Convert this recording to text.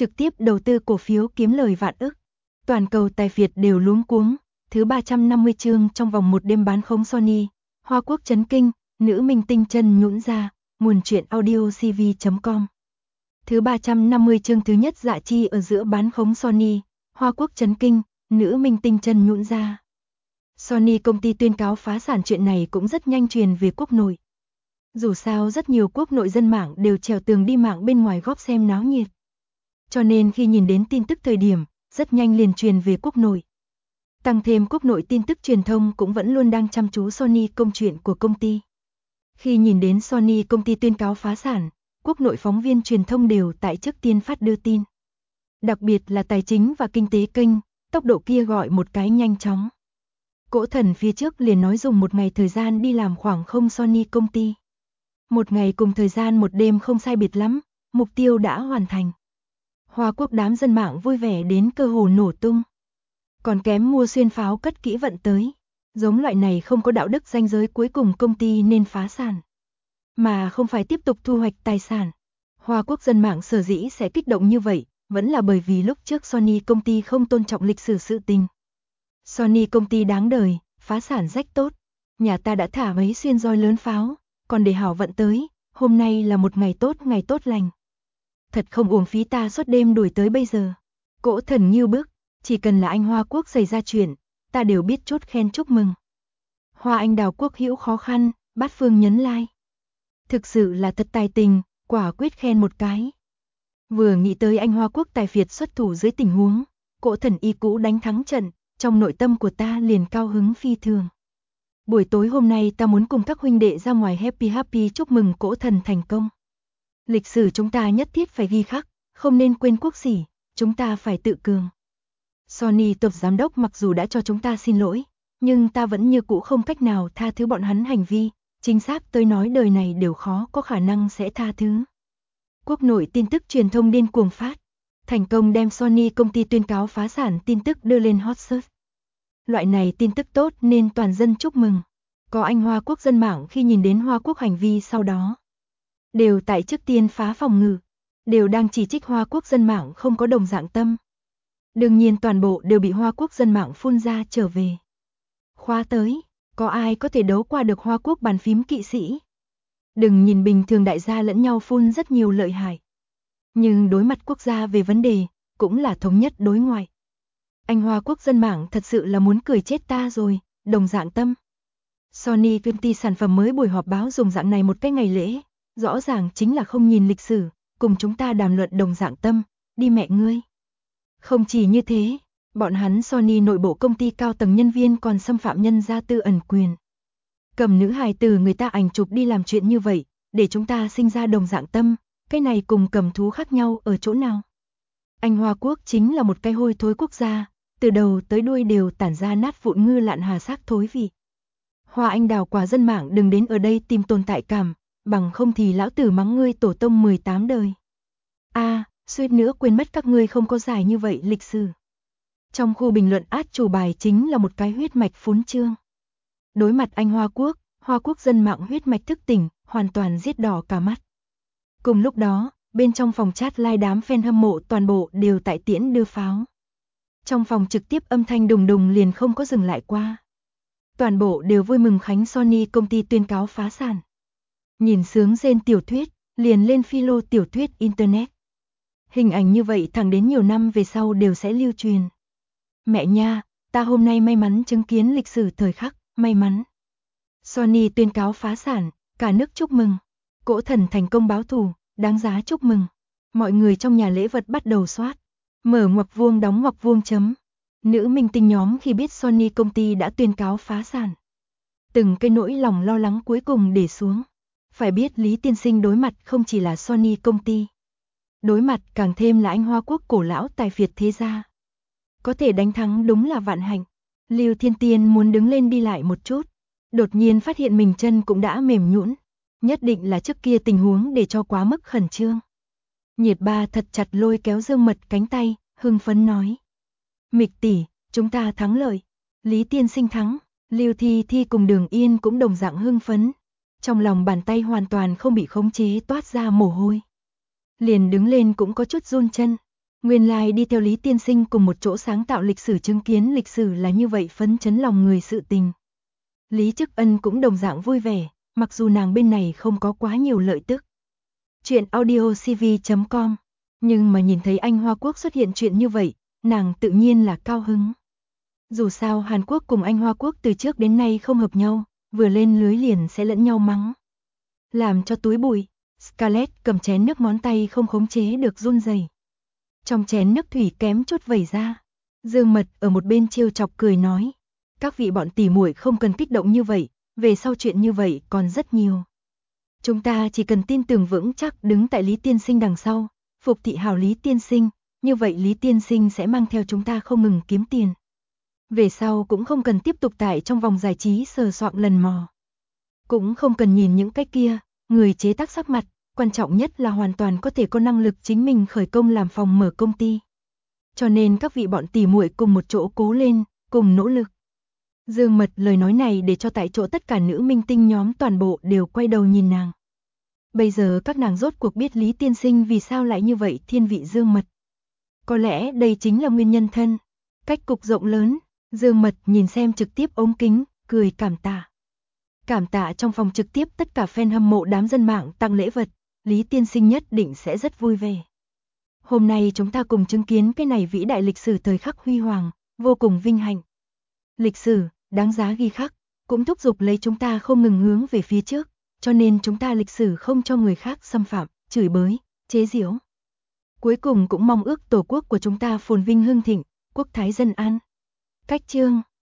trực tiếp đầu tư cổ phiếu kiếm lời vạn ức. Toàn cầu tài phiệt đều luống cuống, thứ 350 chương trong vòng một đêm bán khống Sony, Hoa Quốc chấn kinh, nữ minh tinh chân nhũn ra, nguồn truyện audio cv.com. Thứ 350 chương thứ nhất Dạ Chi ở giữa bán khống Sony, Hoa Quốc chấn kinh, nữ minh tinh chân nhũn ra. Sony công ty tuyên cáo phá sản chuyện này cũng rất nhanh truyền về quốc nội. Dù sao rất nhiều quốc nội dân mạng đều trèo tường đi mạng bên ngoài góp xem náo nhiệt. Cho nên khi nhìn đến tin tức thời điểm, rất nhanh liền truyền về quốc nội. Tăng thêm quốc nội tin tức truyền thông cũng vẫn luôn đang chăm chú Sony công chuyện của công ty. Khi nhìn đến Sony công ty tuyên cáo phá sản, quốc nội phóng viên truyền thông đều tại trước tiên phát đưa tin. Đặc biệt là tài chính và kinh tế kênh, tốc độ kia gọi một cái nhanh chóng. Cỗ Thần phía trước liền nói dùng một ngày thời gian đi làm khoảng không Sony công ty. Một ngày cùng thời gian một đêm không sai biệt lắm, mục tiêu đã hoàn thành. Hoa Quốc đám dân mạng vui vẻ đến cơ hồ nổ tung. Còn kém mua xuyên pháo cất kỹ vận tới. Giống loại này không có đạo đức ranh giới cuối cùng công ty nên phá sản. Mà không phải tiếp tục thu hoạch tài sản. Hoa Quốc dân mạng sở dĩ sẽ kích động như vậy, vẫn là bởi vì lúc trước Sony công ty không tôn trọng lịch sử sự tình. Sony công ty đáng đời, phá sản rách tốt. Nhà ta đã thả mấy xuyên roi lớn pháo, còn để hảo vận tới, hôm nay là một ngày tốt lành. Thật không uổng phí ta suốt đêm đuổi tới bây giờ. Cỗ Thần nghiêu bức, chỉ cần là anh Hoa Quốc xảy ra chuyện, ta đều biết chốt khen chúc mừng. Hoa Anh Đào quốc hữu khó khăn, Bát Phương nhấn like. Thực sự là thật tài tình, quả quyết khen một cái. Vừa nghĩ tới anh Hoa Quốc tài phiệt xuất thủ dưới tình huống, Cỗ Thần y cũ đánh thắng trận, trong nội tâm của ta liền cao hứng phi thường. Buổi tối hôm nay ta muốn cùng các huynh đệ ra ngoài happy chúc mừng Cỗ Thần thành công. Lịch sử chúng ta nhất thiết phải ghi khắc, không nên quên quốc sỉ, chúng ta phải tự cường. Sony tổng giám đốc mặc dù đã cho chúng ta xin lỗi, nhưng ta vẫn như cũ không cách nào tha thứ bọn hắn hành vi, chính xác tới nói đời này đều khó có khả năng sẽ tha thứ. Quốc nội tin tức truyền thông điên cuồng phát, thành công đem Sony công ty tuyên cáo phá sản tin tức đưa lên hot search. Loại này tin tức tốt nên toàn dân chúc mừng. Có anh Hoa Quốc dân mạng khi nhìn đến Hoa Quốc hành vi sau đó, đều tại trước tiên phá phòng ngự, đều đang chỉ trích Hoa Quốc dân mạng không có đồng dạng tâm. Đương nhiên toàn bộ đều bị Hoa Quốc dân mạng phun ra trở về. Khóa tới, có ai có thể đấu qua được Hoa Quốc bàn phím kỵ sĩ? Đừng nhìn bình thường đại gia lẫn nhau phun rất nhiều lợi hại. Nhưng đối mặt quốc gia về vấn đề, cũng là thống nhất đối ngoại. Anh Hoa Quốc dân mạng thật sự là muốn cười chết ta rồi, đồng dạng tâm. Sony công ty sản phẩm mới buổi họp báo dùng dạng này một cái ngày lễ, rõ ràng chính là không nhìn lịch sử, cùng chúng ta đàm luận đồng dạng tâm, đi mẹ ngươi. Không chỉ như thế, bọn hắn Sony nội bộ công ty cao tầng nhân viên còn xâm phạm nhân gia tư ẩn quyền. Cầm nữ hài tử người ta ảnh chụp đi làm chuyện như vậy, để chúng ta sinh ra đồng dạng tâm, cái này cùng cầm thú khác nhau ở chỗ nào? Anh Hoa Quốc chính là một cái hôi thối quốc gia, từ đầu tới đuôi đều tản ra nát vụn ngư lạn hà xác thối vị. Hoa Anh Đào quả dân mạng đừng đến ở đây tìm tồn tại cảm, bằng không thì lão tử mắng ngươi tổ tông 18 đời. Suýt nữa quên mất các ngươi không có dài như vậy lịch sử. Trong khu bình luận át chủ bài chính là một cái huyết mạch phốn trương. Đối mặt anh Hoa Quốc dân mạng huyết mạch thức tỉnh, hoàn toàn giết đỏ cả mắt. Cùng lúc đó, bên trong phòng chat live đám fan hâm mộ toàn bộ đều tại tiễn đưa pháo. Trong phòng trực tiếp âm thanh đùng đùng liền không có dừng lại qua. Toàn bộ đều vui mừng khánh Sony công ty tuyên cáo phá sản. Nhìn sướng rên tiểu thuyết, liền lên philo tiểu thuyết internet. Hình ảnh như vậy thẳng đến nhiều năm về sau đều sẽ lưu truyền. Mẹ nha, ta hôm nay may mắn chứng kiến lịch sử thời khắc, may mắn. Sony tuyên cáo phá sản, cả nước chúc mừng. Cỗ Thần thành công báo thù, đáng giá chúc mừng. Mọi người trong nhà lễ vật bắt đầu soát. Mở ngoặc vuông đóng ngoặc vuông chấm. Nữ minh tinh nhóm khi biết Sony công ty đã tuyên cáo phá sản. Từng cái nỗi lòng lo lắng cuối cùng để xuống. Phải biết Lý tiên sinh đối mặt không chỉ là Sony công ty. Đối mặt càng thêm là anh Hoa Quốc cổ lão tài phiệt thế gia. Có thể đánh thắng đúng là vạn hạnh. Lưu Thiên Tiên muốn đứng lên đi lại một chút. Đột nhiên phát hiện mình chân cũng đã mềm nhũn. Nhất định là trước kia tình huống để cho quá mức khẩn trương. Nhiệt Ba thật chặt lôi kéo Dương Mật cánh tay, hưng phấn nói. Mịch tỷ, chúng ta thắng lợi. Lý tiên sinh thắng. Lưu Thi Thi cùng Đường Yên cũng đồng dạng hưng phấn. Trong lòng bàn tay hoàn toàn không bị khống chế toát ra mồ hôi. Liền đứng lên cũng có chút run chân. Nguyên lai đi theo Lý tiên sinh cùng một chỗ sáng tạo lịch sử, chứng kiến lịch sử là như vậy phấn chấn lòng người sự tình. Lý Chức Ân cũng đồng dạng vui vẻ, mặc dù nàng bên này không có quá nhiều lợi tức. Chuyện audiocv.com, nhưng mà nhìn thấy anh Hoa Quốc xuất hiện chuyện như vậy, nàng tự nhiên là cao hứng. Dù sao Hàn Quốc cùng anh Hoa Quốc từ trước đến nay không hợp nhau, vừa lên lưới liền sẽ lẫn nhau mắng. Làm cho túi bụi, Scarlett cầm chén nước ngón tay không khống chế được run rẩy. Trong chén nước thủy kém chút vẩy ra. Dương Mật ở một bên trêu chọc cười nói, các vị bọn tỉ muội không cần kích động như vậy, về sau chuyện như vậy còn rất nhiều. Chúng ta chỉ cần tin tưởng vững chắc đứng tại Lý tiên sinh đằng sau, phục thị hảo Lý tiên sinh, như vậy Lý tiên sinh sẽ mang theo chúng ta không ngừng kiếm tiền. Về sau cũng không cần tiếp tục tại trong vòng giải trí sờ soạng lần mò. Cũng không cần nhìn những cái kia, người chế tác sắc mặt, quan trọng nhất là hoàn toàn có thể có năng lực chính mình khởi công làm phòng mở công ty. Cho nên các vị bọn tỉ muội cùng một chỗ cố lên, cùng nỗ lực. Dương Mật lời nói này để cho tại chỗ tất cả nữ minh tinh nhóm toàn bộ đều quay đầu nhìn nàng. Bây giờ các nàng rốt cuộc biết Lý tiên sinh vì sao lại như vậy thiên vị Dương Mật. Có lẽ đây chính là nguyên nhân thân. Cách cục rộng lớn, Dương Mật nhìn xem trực tiếp ống kính, cười cảm tạ. Cảm tạ trong phòng trực tiếp tất cả fan hâm mộ đám dân mạng tặng lễ vật, Lý tiên sinh nhất định sẽ rất vui vẻ. Hôm nay chúng ta cùng chứng kiến cái này vĩ đại lịch sử thời khắc huy hoàng, vô cùng vinh hạnh. Lịch sử, đáng giá ghi khắc, cũng thúc giục lấy chúng ta không ngừng hướng về phía trước, cho nên chúng ta lịch sử không cho người khác xâm phạm, chửi bới, chế giễu. Cuối cùng cũng mong ước tổ quốc của chúng ta phồn vinh hưng thịnh, quốc thái dân an. Cách chương